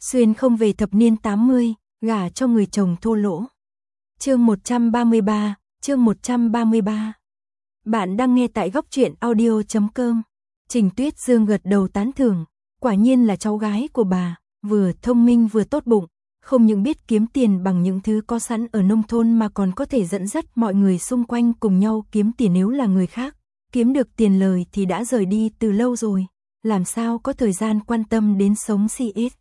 Xuyên không về thập niên 80, gả cho người chồng thô lỗ. Chương 133, chương 133. Bạn đang nghe tại góc truyện audio.com. Trình Tuyết Dương gật đầu tán thưởng, quả nhiên là cháu gái của bà, vừa thông minh vừa tốt bụng, không những biết kiếm tiền bằng những thứ có sẵn ở nông thôn mà còn có thể dẫn dắt mọi người xung quanh cùng nhau kiếm tiền. Nếu là người khác, kiếm được tiền lời thì đã rời đi từ lâu rồi, làm sao có thời gian quan tâm đến sống CS.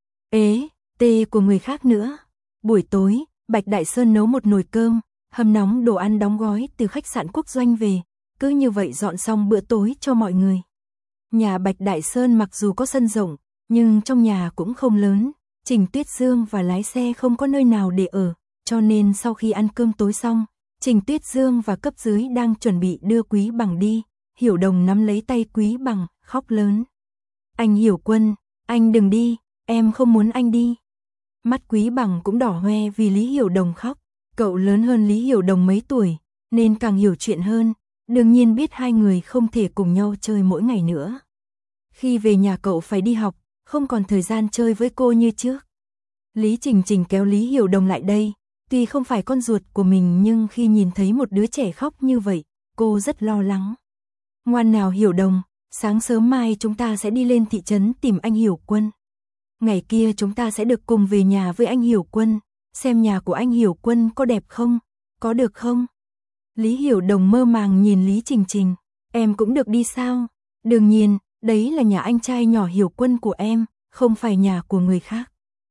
Tê của người khác nữa. Buổi tối, Bạch Đại Sơn nấu một nồi cơm, hầm nóng đồ ăn đóng gói từ khách sạn Quốc Doanh về, cứ như vậy dọn xong bữa tối cho mọi người. Nhà Bạch Đại Sơn mặc dù có sân rộng, nhưng trong nhà cũng không lớn, Trình Tuyết Dương và lái xe không có nơi nào để ở, cho nên sau khi ăn cơm tối xong, Trình Tuyết Dương và cấp dưới đang chuẩn bị đưa Quý Bằng đi, Hiểu Đồng nắm lấy tay Quý Bằng, khóc lớn. Anh Hiểu Quân, anh đừng đi, em không muốn anh đi. Mắt Quý Bằng cũng đỏ hoe vì Lý Hiểu Đồng khóc, cậu lớn hơn Lý Hiểu Đồng mấy tuổi, nên càng hiểu chuyện hơn, đương nhiên biết hai người không thể cùng nhau chơi mỗi ngày nữa. Khi về nhà cậu phải đi học, không còn thời gian chơi với cô như trước. Lý Trình Trình kéo Lý Hiểu Đồng lại đây, tuy không phải con ruột của mình nhưng khi nhìn thấy một đứa trẻ khóc như vậy, cô rất lo lắng. Ngoan nào Hiểu Đồng, sáng sớm mai chúng ta sẽ đi lên thị trấn tìm anh Hiểu Quân. Ngày kia chúng ta sẽ được cùng về nhà với anh Hiểu Quân, xem nhà của anh Hiểu Quân có đẹp không, có được không? Lý Hiểu Đồng mơ màng nhìn Lý Trình Trình, em cũng được đi sao? Đương nhiên, đấy là nhà anh trai nhỏ Hiểu Quân của em, không phải nhà của người khác.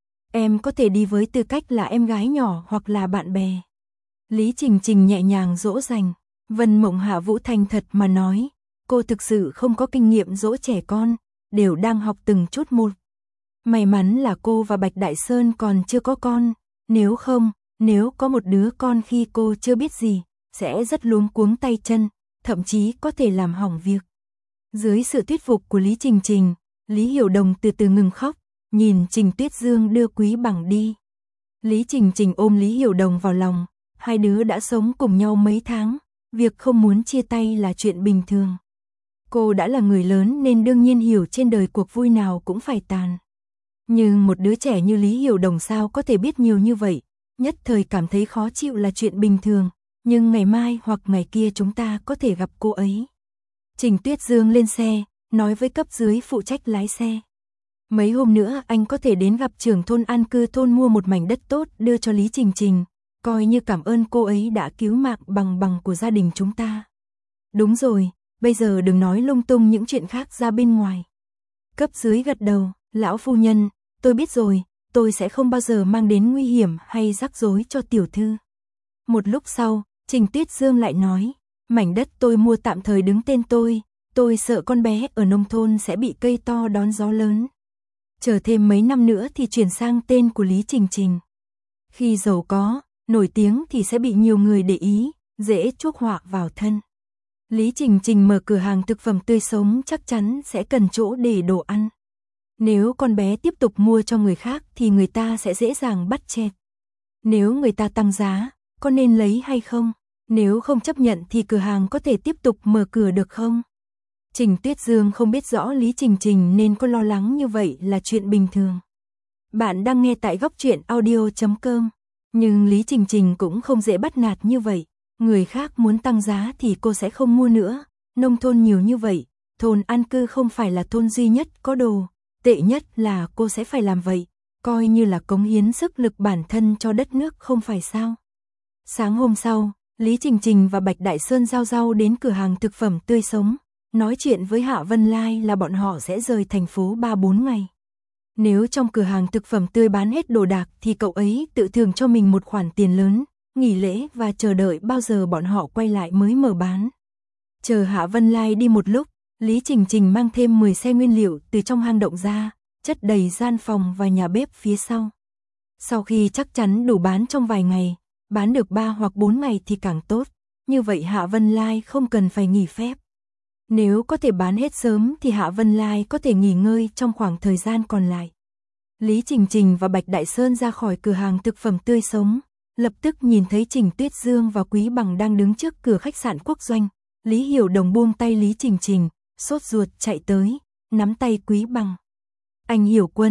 Em có thể đi với tư cách là em gái nhỏ hoặc là bạn bè. Lý Trình Trình nhẹ nhàng dỗ dành. Vân Mộng Hạ Vũ thành thật mà nói, cô thực sự không có kinh nghiệm dỗ trẻ con, đều đang học từng chút một. May mắn là cô và Bạch Đại Sơn còn chưa có con, nếu không, nếu có một đứa con khi cô chưa biết gì, sẽ rất luống cuống tay chân, thậm chí có thể làm hỏng việc. Dưới sự thuyết phục của Lý Trình Trình, Lý Hiểu Đồng từ từ ngừng khóc, nhìn Trình Tuyết Dương đưa Quý Bằng đi. Lý Trình Trình ôm Lý Hiểu Đồng vào lòng, hai đứa đã sống cùng nhau mấy tháng, việc không muốn chia tay là chuyện bình thường. Cô đã là người lớn nên đương nhiên hiểu trên đời cuộc vui nào cũng phải tàn. Nhưng một đứa trẻ như Lý Hiểu Đồng sao có thể biết nhiều như vậy, nhất thời cảm thấy khó chịu là chuyện bình thường, nhưng ngày mai hoặc ngày kia chúng ta có thể gặp cô ấy. Trình Tuyết Dương lên xe, nói với cấp dưới phụ trách lái xe. Mấy hôm nữa anh có thể đến gặp trưởng thôn an cư thôn mua một mảnh đất tốt đưa cho Lý Trình Trình, coi như cảm ơn cô ấy đã cứu mạng bằng của gia đình chúng ta. Đúng rồi, bây giờ đừng nói lung tung những chuyện khác ra bên ngoài. Cấp dưới gật đầu, lão phu nhân, tôi biết rồi, tôi sẽ không bao giờ mang đến nguy hiểm hay rắc rối cho tiểu thư. Một lúc sau, Trình Tuyết Dương lại nói, mảnh đất tôi mua tạm thời đứng tên tôi sợ con bé ở nông thôn sẽ bị cây to đón gió lớn. Chờ thêm mấy năm nữa thì chuyển sang tên của Lý Trình Trình. Khi giàu có, nổi tiếng thì sẽ bị nhiều người để ý, dễ chuốc họa vào thân. Lý Trình Trình mở cửa hàng thực phẩm tươi sống chắc chắn sẽ cần chỗ để đồ ăn. Nếu con bé tiếp tục mua cho người khác thì người ta sẽ dễ dàng bắt chẹt. Nếu người ta tăng giá, có nên lấy hay không? Nếu không chấp nhận thì cửa hàng có thể tiếp tục mở cửa được không? Trình Tuyết Dương không biết rõ Lý Trình Trình nên có lo lắng như vậy là chuyện bình thường. Bạn đang nghe tại góc truyện audio.com. Nhưng Lý Trình Trình cũng không dễ bắt nạt như vậy. Người khác muốn tăng giá thì cô sẽ không mua nữa. Nông thôn nhiều như vậy, thôn an cư không phải là thôn duy nhất có đồ. Tệ nhất là cô sẽ phải làm vậy, coi như là cống hiến sức lực bản thân cho đất nước không phải sao. Sáng hôm sau, Lý Trình Trình và Bạch Đại Sơn giao giao đến cửa hàng thực phẩm tươi sống, nói chuyện với Hạ Vân Lai là bọn họ sẽ rời thành phố 3-4 ngày. Nếu trong cửa hàng thực phẩm tươi bán hết đồ đạc thì cậu ấy tự thưởng cho mình một khoản tiền lớn, nghỉ lễ và chờ đợi bao giờ bọn họ quay lại mới mở bán. Chờ Hạ Vân Lai đi một lúc, Lý Trình Trình mang thêm 10 xe nguyên liệu từ trong hang động ra, chất đầy gian phòng và nhà bếp phía sau. Sau khi chắc chắn đủ bán trong vài ngày, bán được 3 hoặc 4 ngày thì càng tốt, như vậy Hạ Vân Lai không cần phải nghỉ phép. Nếu có thể bán hết sớm thì Hạ Vân Lai có thể nghỉ ngơi trong khoảng thời gian còn lại. Lý Trình Trình và Bạch Đại Sơn ra khỏi cửa hàng thực phẩm tươi sống, lập tức nhìn thấy Trình Tuyết Dương và Quý Bằng đang đứng trước cửa khách sạn Quốc Doanh. Lý Hiểu Đồng buông tay Lý Trình Trình, sốt ruột chạy tới, nắm tay Quý Bằng. Anh Hiểu Quân,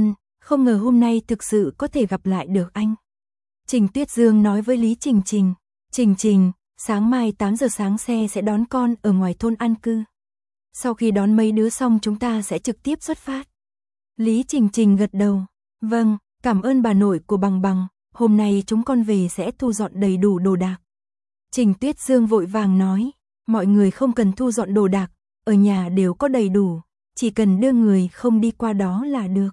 Không ngờ hôm nay thực sự có thể gặp lại được anh. Trình Tuyết Dương nói với Lý Trình Trình. Trình Trình, sáng mai 8 giờ sáng xe sẽ đón con ở ngoài thôn an cư. Sau khi đón mấy đứa xong chúng ta sẽ trực tiếp xuất phát. Lý Trình Trình gật đầu. Vâng, cảm ơn bà nội của Bằng Bằng, hôm nay chúng con về sẽ thu dọn đầy đủ đồ đạc. Trình Tuyết Dương vội vàng nói, mọi người không cần thu dọn đồ đạc, ở nhà đều có đầy đủ, chỉ cần đưa người không đi qua đó là được.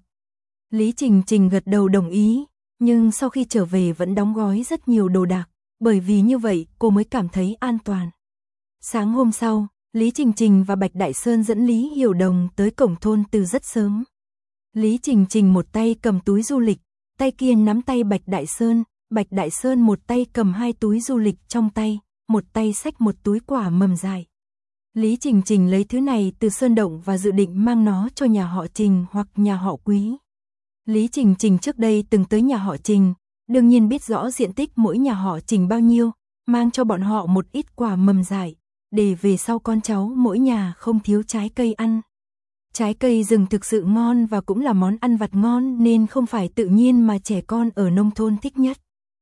Lý Trình Trình gật đầu đồng ý, nhưng sau khi trở về vẫn đóng gói rất nhiều đồ đạc, bởi vì như vậy cô mới cảm thấy an toàn. Sáng hôm sau, Lý Trình Trình và Bạch Đại Sơn dẫn Lý Hiểu Đồng tới cổng thôn từ rất sớm. Lý Trình Trình một tay cầm túi du lịch, tay kia nắm tay Bạch Đại Sơn một tay cầm 2 túi du lịch trong tay, một tay xách một túi quả mầm dài. Lý Trình Trình lấy thứ này từ sơn động và dự định mang nó cho nhà họ Trình hoặc nhà họ Quý. Lý Trình Trình trước đây từng tới nhà họ Trình, đương nhiên biết rõ diện tích mỗi nhà họ Trình bao nhiêu, mang cho bọn họ một ít quả mầm dài, để về sau con cháu mỗi nhà không thiếu trái cây ăn. Trái cây rừng thực sự ngon và cũng là món ăn vặt ngon nên không phải tự nhiên mà trẻ con ở nông thôn thích nhất.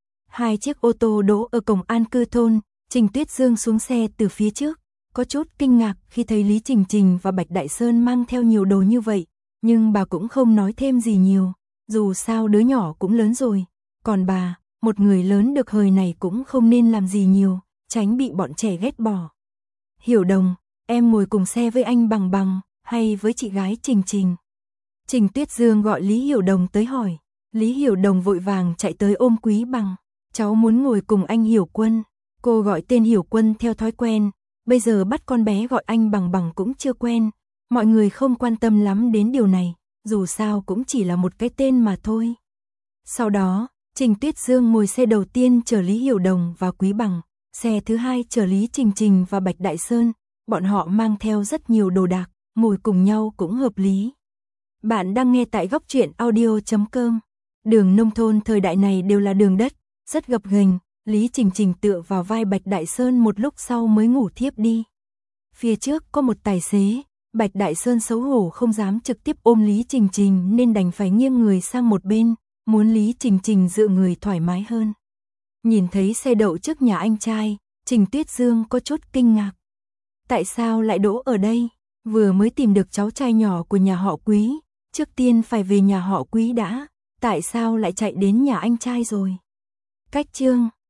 2 chiếc ô tô đỗ ở cổng an cư thôn, Trình Tuyết Dương xuống xe từ phía trước, có chút kinh ngạc khi thấy Lý Trình Trình và Bạch Đại Sơn mang theo nhiều đồ như vậy, nhưng bà cũng không nói thêm gì nhiều, dù sao đứa nhỏ cũng lớn rồi, còn bà, một người lớn được hời này cũng không nên làm gì nhiều, tránh bị bọn trẻ ghét bỏ. Hiểu Đồng, em ngồi cùng xe với anh Bằng Bằng, hay với chị gái Trình Trình? Trình Tuyết Dương gọi Lý Hiểu Đồng tới hỏi. Lý Hiểu Đồng vội vàng chạy tới ôm Quý Bằng. Cháu muốn ngồi cùng anh Hiểu Quân. Cô gọi tên Hiểu Quân theo thói quen. Bây giờ bắt con bé gọi anh Bằng Bằng cũng chưa quen. Mọi người không quan tâm lắm đến điều này. Dù sao cũng chỉ là một cái tên mà thôi. Sau đó, Trình Tuyết Dương ngồi xe đầu tiên chở Lý Hiểu Đồng và Quý Bằng. Xe thứ hai chở Lý Trình Trình và Bạch Đại Sơn. Bọn họ mang theo rất nhiều đồ đạc, ngồi cùng nhau cũng hợp lý. Bạn đang nghe tại góc truyện audio.com. Đường nông thôn thời đại này đều là đường đất, rất gập ghềnh. Lý Trình Trình tựa vào vai Bạch Đại Sơn một lúc sau mới ngủ thiếp đi. Phía trước có một tài xế, Bạch Đại Sơn xấu hổ không dám trực tiếp ôm Lý Trình Trình nên đành phải nghiêng người sang một bên, muốn Lý Trình Trình dựa người thoải mái hơn. Nhìn thấy xe đậu trước nhà anh trai, Trình Tuyết Dương có chút kinh ngạc. Tại sao lại đỗ ở đây? Vừa mới tìm được cháu trai nhỏ của nhà họ Quý, trước tiên phải về nhà họ Quý đã, tại sao lại chạy đến nhà anh trai rồi? Cách chương